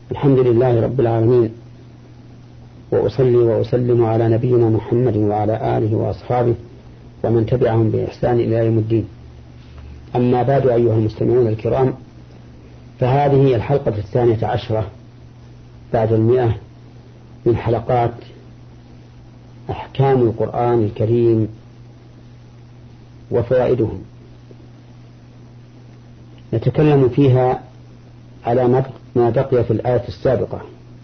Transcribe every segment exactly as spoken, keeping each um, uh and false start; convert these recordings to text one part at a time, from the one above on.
الحمد لله رب العالمين، وأصلي وأسلم على نبينا محمد وعلى آله وأصحابه ومن تبعهم بإحسان إلى يوم الدين. أما بعد، أيها المستمعون الكرام، فهذه هي الحلقة الثانية عشرة بعد المئة من حلقات أحكام القرآن الكريم وفوائده. نتكلم فيها على ما بقي في الآية السابقة،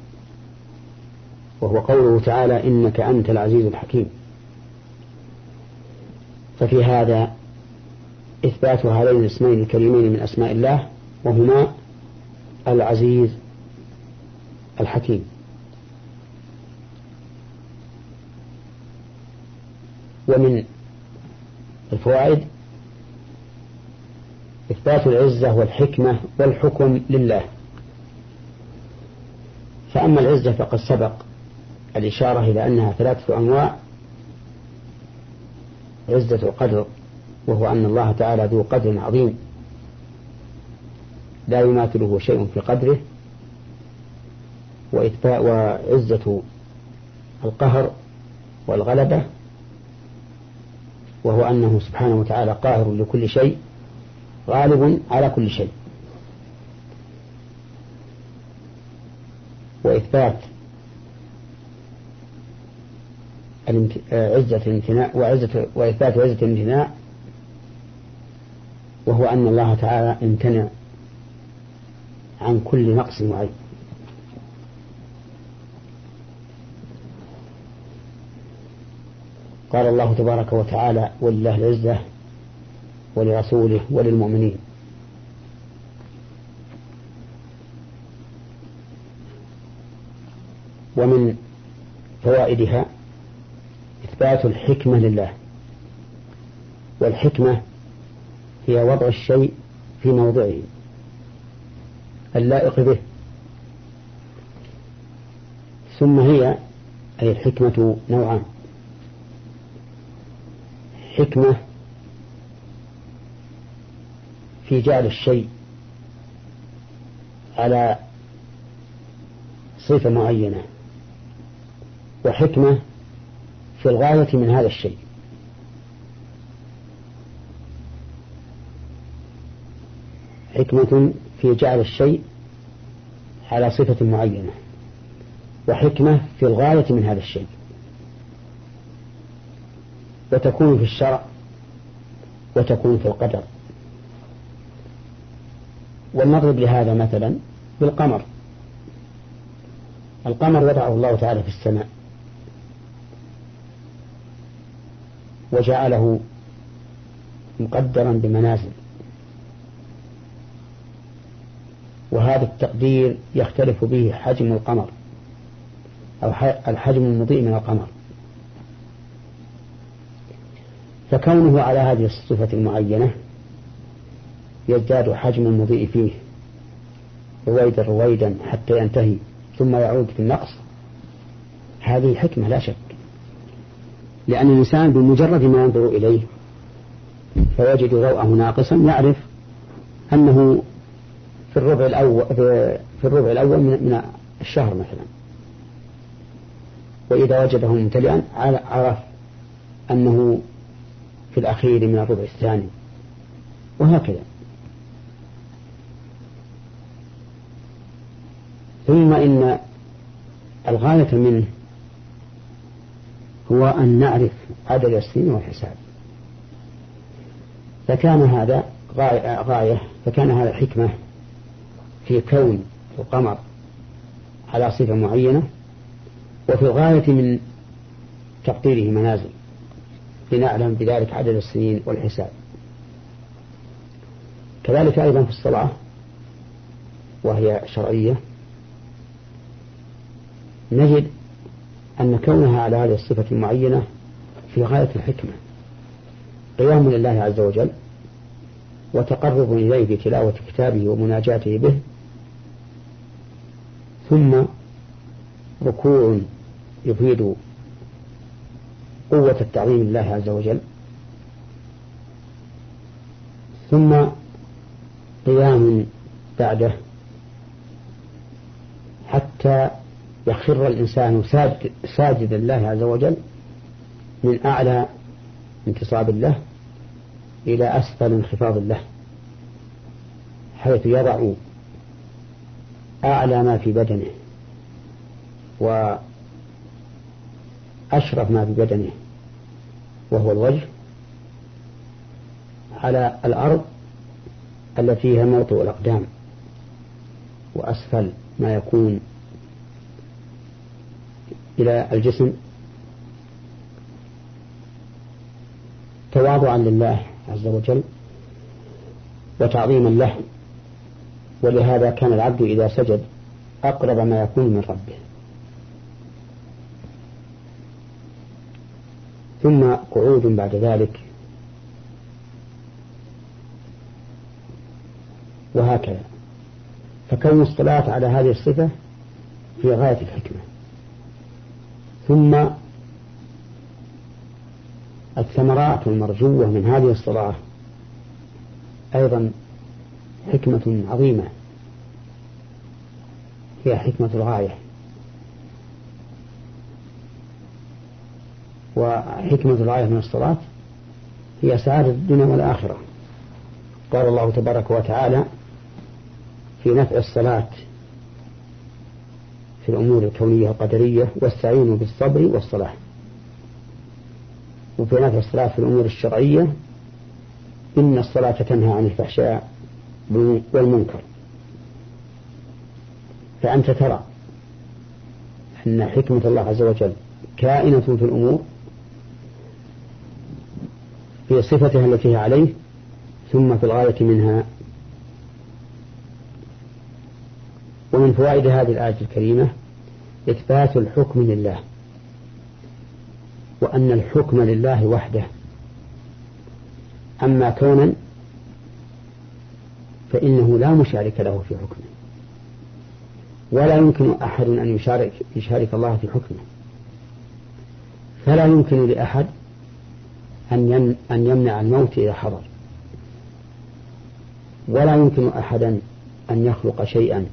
وهو قوله تعالى: إنك أنت العزيز الحكيم. ففي هذا إثبات هذين الاسمين الكريمين من أسماء الله، وهما العزيز الحكيم. ومن الفوائد إثبات العزة والحكمة والحكم لله. فأما العزة فقد سبق الإشارة إلى أنها ثلاثة أنواع: عزة القدر، وهو أن الله تعالى ذو قدر عظيم لا يماثله شيء في قدره، وعزة القهر والغلبة، وهو أنه سبحانه وتعالى قاهر لكل شيء غالب على كل شيء. وإثبات عزة الامتناع وعزة وإثبات عزة الامتناع، وهو أن الله تعالى امتنع عن كل نقص وعيب. قال الله تبارك وتعالى: ولله العزة ولرسوله وللمؤمنين. ومن فوائدها إثبات الحكمة لله. والحكمة هي وضع الشيء في موضعه اللائق به. ثم هي أي الحكمة نوعان: حكمة في جعل الشيء على صفة معينة، وحكمة في الغاية من هذا الشيء. حكمة في جعل الشيء على صفة معينة، وحكمة في الغاية من هذا الشيء. وتكون في الشرع وتكون في القدر. ونضرب لهذا مثلا بالقمر. القمر وضعه الله تعالى في السماء وجعله مقدرا بمنازل، وهذا التقدير يختلف به حجم القمر أو الحجم المضيء من القمر. فكونه على هذه الصفة المعينة يزداد حجم المضيء فيه رويدا رويدا حتى ينتهي ثم يعود في النقص. هذه حكمة لا شك، لأن الإنسان بمجرد ما ينظر إليه فيجد ضوءه ناقصا يعرف أنه في الربع الأول في الربع الأول من الشهر مثلا، وإذا وجده ممتلئا عرف أنه في الأخير من الربع الثاني، وهكذا. ثم إن الغاية منه هو أن نعرف عدد السنين والحساب، فكان هذا غاية فكان هذا حكمة في كون القمر على صفة معينة، وفي الغاية من تقديره منازل لنعلم بذلك عدد السنين والحساب. كذلك أيضا في الصلاة، وهي شرعية، نجد أن كونها على هذه الصفة المعينة في غاية الحكمة: قيام لله عز وجل، وتقرب إليه بتلاوة كتابه ومناجاته به، ثم ركوع يفيد قوة التعظيم لله عز وجل، ثم قيام بعده حتى يخر الإنسان ساجدا لله عز وجل من أعلى انتصاب له إلى أسفل انخفاض له، حيث يضع أعلى ما في بدنه وأشرف ما في بدنه وهو الوجه على الأرض التي هي موطئ الأقدام، وأسفل ما يكون إلى الجسم، تواضعا لله عز وجل وتعظيما له. ولهذا كان العبد إذا سجد أقرب ما يكون من ربه. ثم قعود بعد ذلك، وهكذا. فكون الصلاة على هذه الصفة في غاية الحكمة. ثم الثمرات المرجوة من هذه الصلاة أيضا حكمة عظيمة، هي حكمة الغاية. وحكمة الغاية من الصلاة هي سعادة الدنيا والآخرة. قال الله تبارك وتعالى في نفع الصلاة في الأمور الكونية القدرية: واستعينوا بالصبر والصلاة. وفي نفع الصلاة في الأمور الشرعية: إن الصلاة تنهى عن الفحشاء والمنكر. فأنت ترى أن حكمة الله عز وجل كائنة في الأمور في صفتها التي هي عليه، ثم في الغاية منها. ومن فوائد هذه الآية الكريمة إثبات الحكم لله، وأن الحكم لله وحده. أما كونا فإنه لا مشارك له في حكمه، ولا يمكن أحد أن يشارك, يشارك الله في حكمه. فلا يمكن لأحد أن يمنع الموت إذا حضر، ولا يمكن أحدا أن يخلق شيئا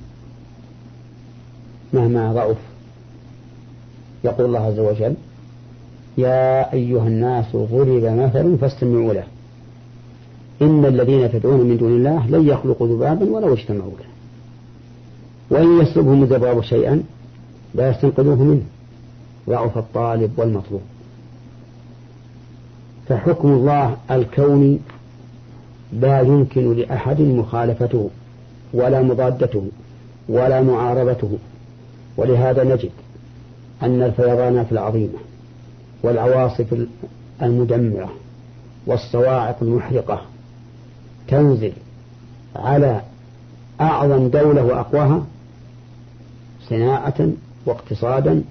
مهما ضعف. يقول الله عز وجل: يا أيها الناس ضرب مثل فاستمعوا له إن الذين تدعون من دون الله لن يخلقوا ذبابا ولو اجتمعوا له وإن يسلبهم الذباب شيئا لا يستنقذوه منه ضعف الطالب والمطلوب. فحكم الله الكوني لا يمكن لأحد مخالفته ولا مضادته ولا معارضته. ولهذا نجد أن الفيضانات العظيمة والعواصف المدمرة والصواعق المحرقة تنزل على أعظم دولة وأقواها صناعة واقتصادا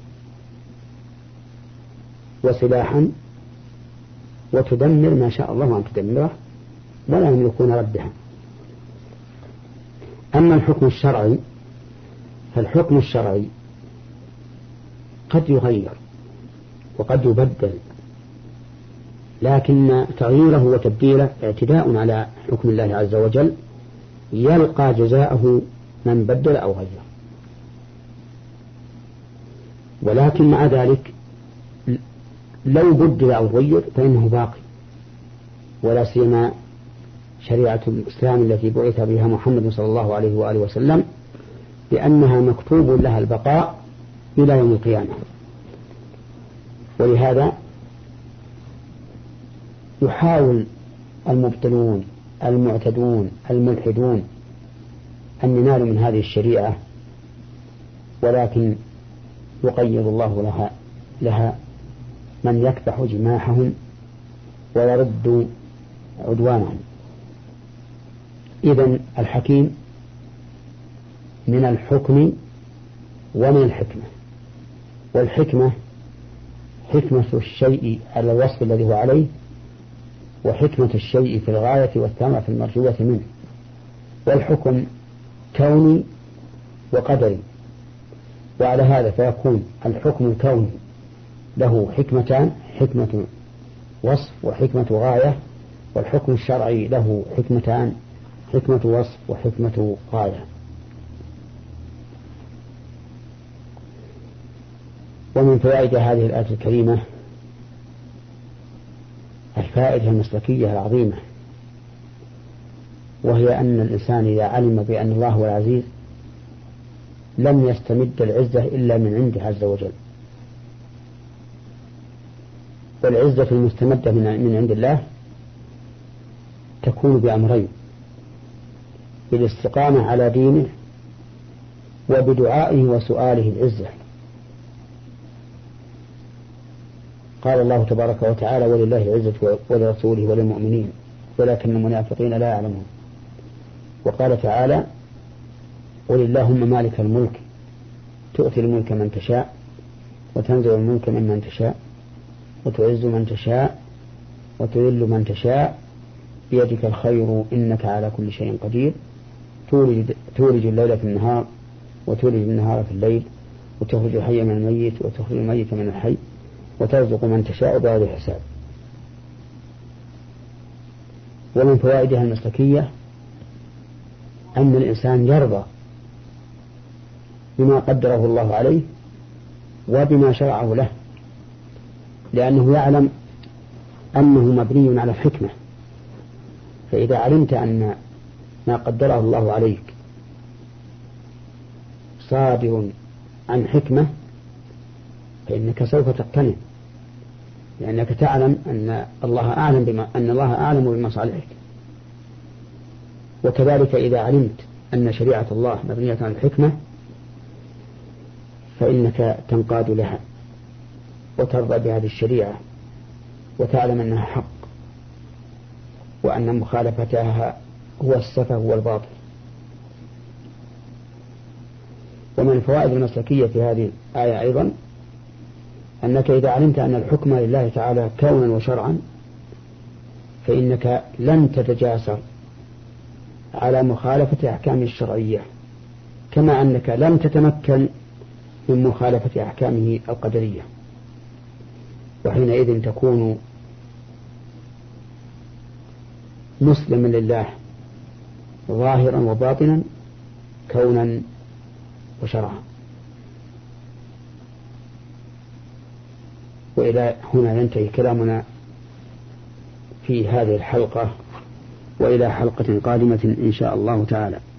وسلاحا، وتدمر ما شاء الله أن تدمره ولا يملكون ردها. أما الحكم الشرعي فالحكم الشرعي قد يغير وقد يبدل، لكن تغييره وتبديله اعتداء على حكم الله عز وجل يلقى جزاءه من بدل أو غير. ولكن مع ذلك لو بدل أو غير فإنه باقي، ولا سيما شريعة الإسلام التي بعث بها محمد صلى الله عليه وآله وسلم، لأنها مكتوب لها البقاء إلى يوم القيامة. ولهذا يحاول المبطلون المعتدون الملحدون أن ينالوا من هذه الشريعة، ولكن يقيض الله لها, لها من يكبح جماحهم ويرد عدوانهم. إذن الحكيم من الحكم ومن الحكمة. والحكمة حكمة الشيء على الوصف الذي هو عليه، وحكمة الشيء في الغاية والثمرة المرجوة منه. والحكم كوني وقدري، وعلى هذا فيكون الحكم الكوني له حكمتان: حكمة وصف وحكمة غاية. والحكم الشرعي له حكمتان: حكمة وصف وحكمة غاية. ومن فوائد هذه الآية الكريمة الفائدة المسلكية العظيمة، وهي أن الإنسان إذا علم بأن الله هو العزيز لم يستمد العزة إلا من عنده عز وجل. والعزة المستمدة من عند الله تكون بأمرين: بالاستقامة على دينه وبدعائه وسؤاله العزة. قال الله تبارك وتعالى: ولله العزة ولرسوله وللمؤمنين ولكن المنافقين لا يعلمون. وقال تعالى: قل اللهم مالك الملك تؤتي الملك من تشاء وتنزع الملك ممن تشاء وتعز من تشاء وتذل من تشاء بيدك الخير إنك على كل شيء قدير تولج, تولج الليل في النهار وتولج النهار في الليل وتخرج الحي من الميت وتخرج الميت من الحي وترزق من تشاء بغير حساب. ومن فوائدها المسلكية أن الإنسان يرضى بما قدره الله عليه وبما شرعه له، لأنه يعلم أنه مبني على الحكمة. فإذا علمت أن ما قدره الله عليك صادر عن حكمة فإنك سوف تقتنع، لأنك تعلم أن الله أعلم بما أن الله أعلم بمصالحك. وكذلك إذا علمت أن شريعة الله مبنية على الحكمة فإنك تنقاد لها وترضى بهذه الشريعة وتعلم أنها حق وأن مخالفتها هو السفه والباطل. ومن الفوائد المسلكية في هذه الآية أيضا أنك إذا علمت أن الحكم لله تعالى كونا وشرعا فإنك لن تتجاسر على مخالفة أحكامه الشرعية، كما أنك لن تتمكن من مخالفة أحكامه القدرية، وحينئذ تكون مسلما لله ظاهرا وباطنا كونا وشرعا. وإلى هنا ينتهي كلامنا في هذه الحلقة، وإلى حلقة قادمة إن شاء الله تعالى.